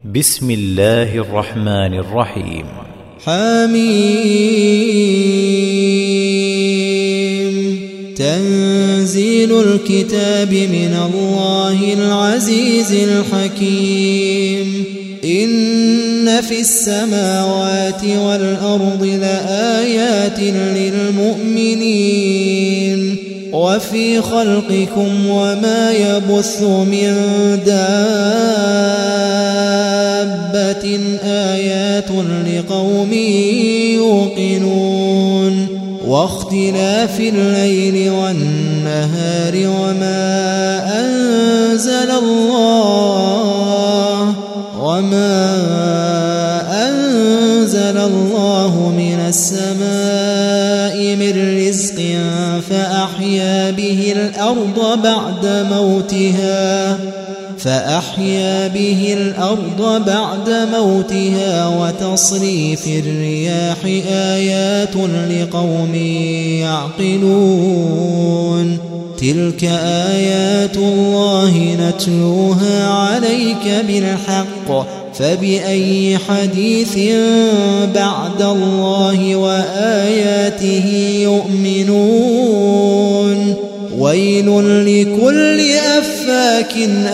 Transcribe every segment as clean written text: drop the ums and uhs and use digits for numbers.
بسم الله الرحمن الرحيم. حميم. تنزيل الكتاب من الله العزيز الحكيم. إن في السماوات والأرض لآيات للمؤمنين وفي خلقكم وما يبث من دابة آيات لقوم يوقنون واختلاف الليل والنهار وما أنزل الله من السماء من رزق فأحيا به الأرض بعد موتها وتصريف الرياح آيات لقوم يعقلون تلك آيات الله نتلوها عليك بالحق فبأي حديث بعد الله وآياته يؤمنون ويل لكل أفاك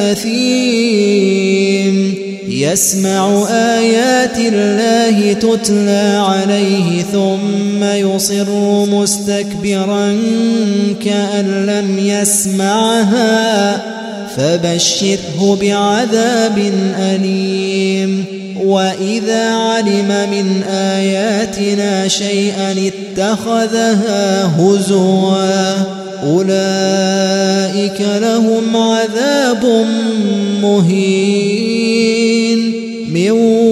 أثيم يسمع آيات الله تتلى عليه ثم يصر مستكبرا كأن لم يسمعها فبشره بعذاب أليم وإذا علم من آياتنا شيئا اتخذها هزوا أولئك لهم عذاب مهين من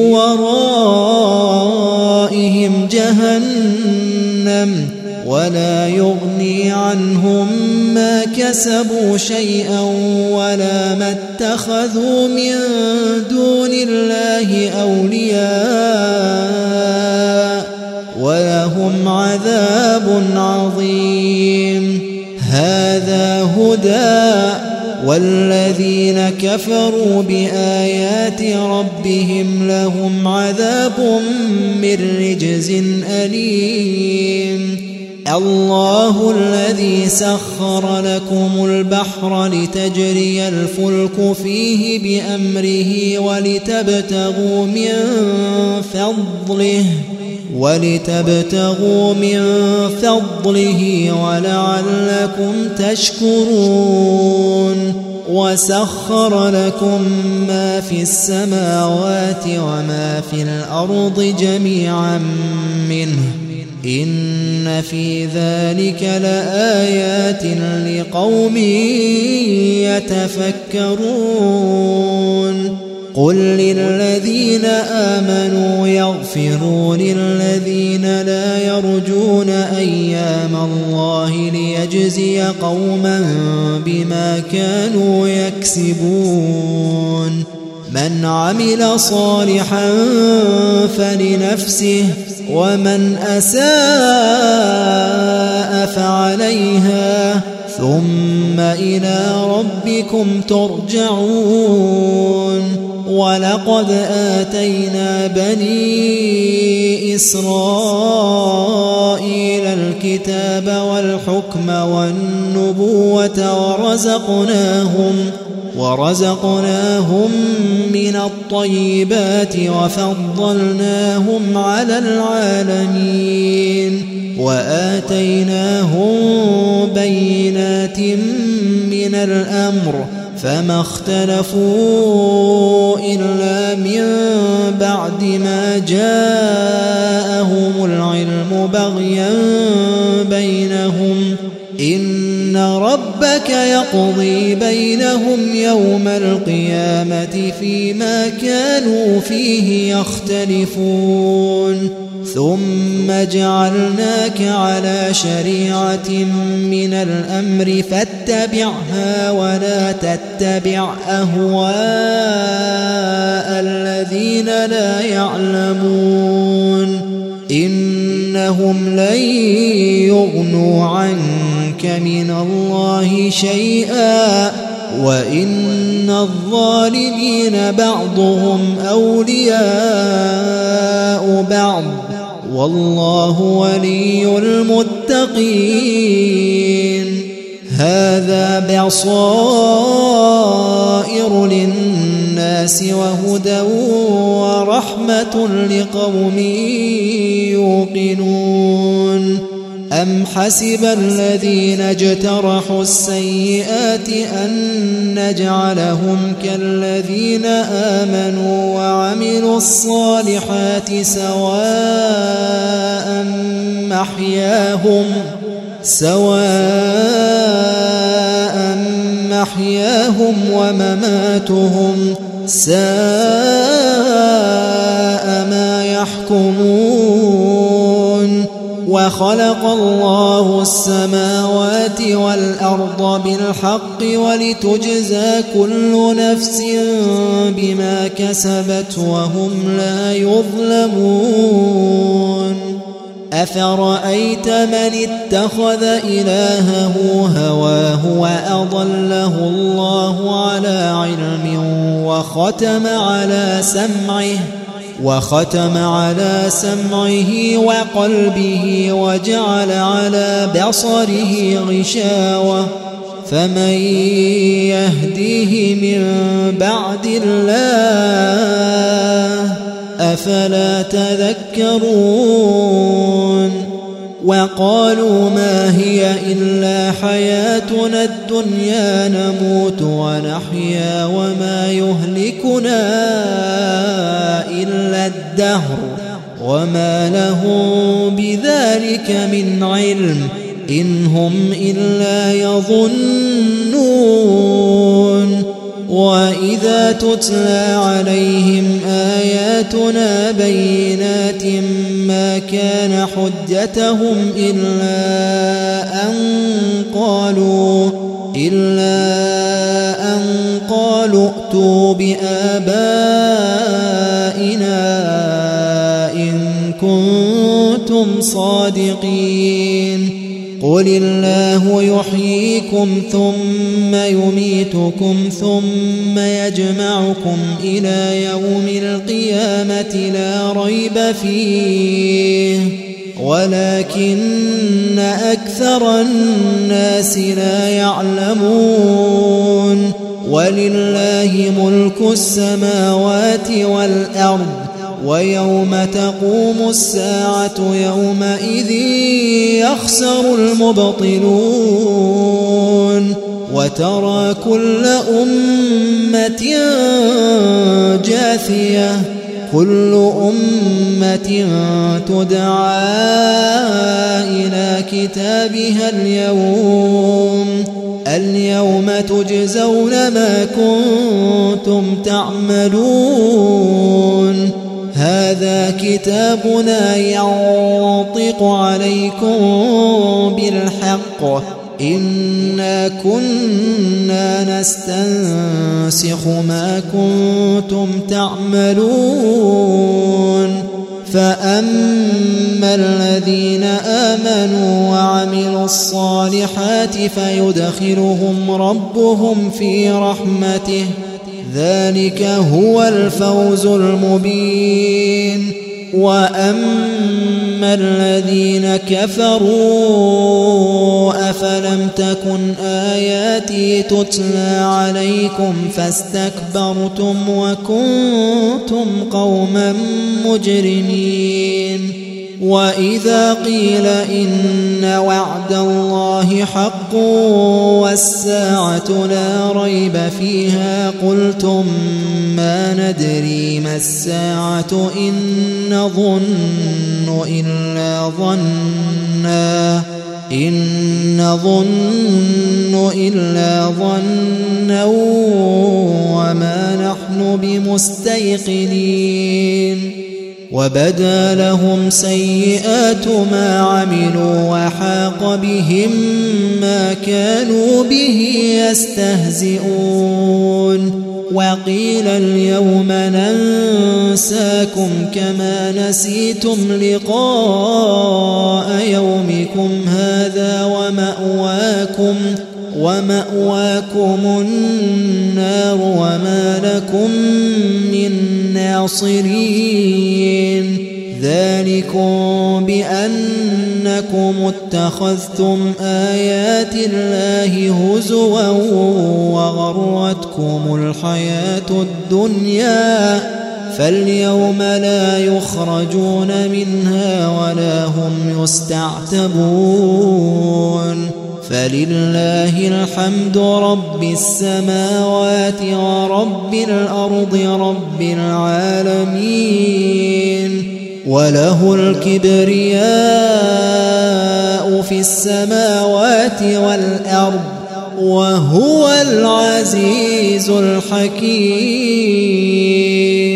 ورائهم جهنم ولا يغني عنهم ما كسبوا شيئا ولا ما اتخذوا من دون الله أولياء ولهم عذاب عظيم هذا هدى والذين كفروا بآيات ربهم لهم عذاب من رجز أليم الله الذي سخر لكم البحر لتجري الفلك فيه بأمره ولتبتغوا من فضله ولعلكم تشكرون وسخر لكم ما في السماوات وما في الأرض جميعا منه إن في ذلك لآيات لقوم يتفكرون قل للذين آمنوا يغفروا للذين لا يرجون أيام الله ليجزي قوما بما كانوا يكسبون من عمل صالحا فلنفسه ومن أساء فعليها ثم إلى ربكم ترجعون ولقد آتينا بني إسرائيل الكتاب والحكم والنبوة ورزقناهم من الطيبات وفضلناهم على العالمين وآتيناهم بينات من الأمر فما اختلفوا إلا من بعد ما جاءهم العلم بغيا بينهم إن ربك يقضي بينهم يوم القيامة فيما كانوا فيه يختلفون ثم جعلناك على شريعة من الأمر فاتبعها ولا تتبع أهواء الذين لا يعلمون إنهم لن يغنوا عنك من الله شيئا وإن الظالمين بعضهم أولياء بعض والله ولي المتقين هذا بصائر للناس وهدى ورحمة لقوم يوقنون أم حسب الذين اجترحوا السيئات أن نجعلهم كالذين آمنوا وعملوا الصالحات سواء محياهم ومماتهم ساء ما يحكمون وخلق الله السماوات والأرض بالحق ولتجزى كل نفس بما كسبت وهم لا يظلمون أفرأيت من اتخذ إلهه هواه وأضله الله على علم وختم على سمعه وقلبه وجعل على بصره غشاوة فمن يهديه من بعد الله أفلا تذكرون وقالوا ما هي إلا حياتنا الدنيا نموت ونحيا وما يهلكنا إلا الدهر وما لهم بذلك من علم إن هم إلا يظنون وإذا تتلى عليهم آياتنا بينات ما كان حجتهم إلا أن قالوا ائتوا بآبائنا إن كنتم صادقين قل الله يحييكم ثم يميتكم ثم يجمعكم إلى يوم القيامة لا ريب فيه ولكن أكثر الناس لا يعلمون ولله ملك السماوات والأرض ويوم تقوم الساعة يومئذ يخسر المبطلون وترى كل أمة جاثية كل أمة تدعى إلى كتابها اليوم تجزون ما كنتم تعملون هذا كتابنا ينطق عليكم بالحق إنا كنا نستنسخ ما كنتم تعملون فأما الذين آمنوا وعملوا الصالحات فيدخلهم ربهم في رحمته ذلك هو الفوز المبين وأما الذين كفروا أفلم تكن آياتي تتلى عليكم فاستكبرتم وكنتم قوما مجرمين وإذا قيل إن وعد الله حق والساعة لا ريب فيها قلتم ما ندري ما الساعة إن نظن إلا ظنا وما نحن بمستيقنين وبدا لهم سيئات ما عملوا وحاق بهم ما كانوا به يستهزئون وقيل اليوم ننساكم كما نسيتم لقاء يومكم هذا ومأواكم النار وما لكم من ناصرين ذلكم بأنكم اتخذتم آيات الله هزوا وغرتكم الحياة الدنيا فاليوم لا يخرجون منها ولا هم يستعتبون فلله الحمد رب السماوات ورب الأرض رب العالمين وله الكبرياء في السماوات والأرض وهو العزيز الحكيم.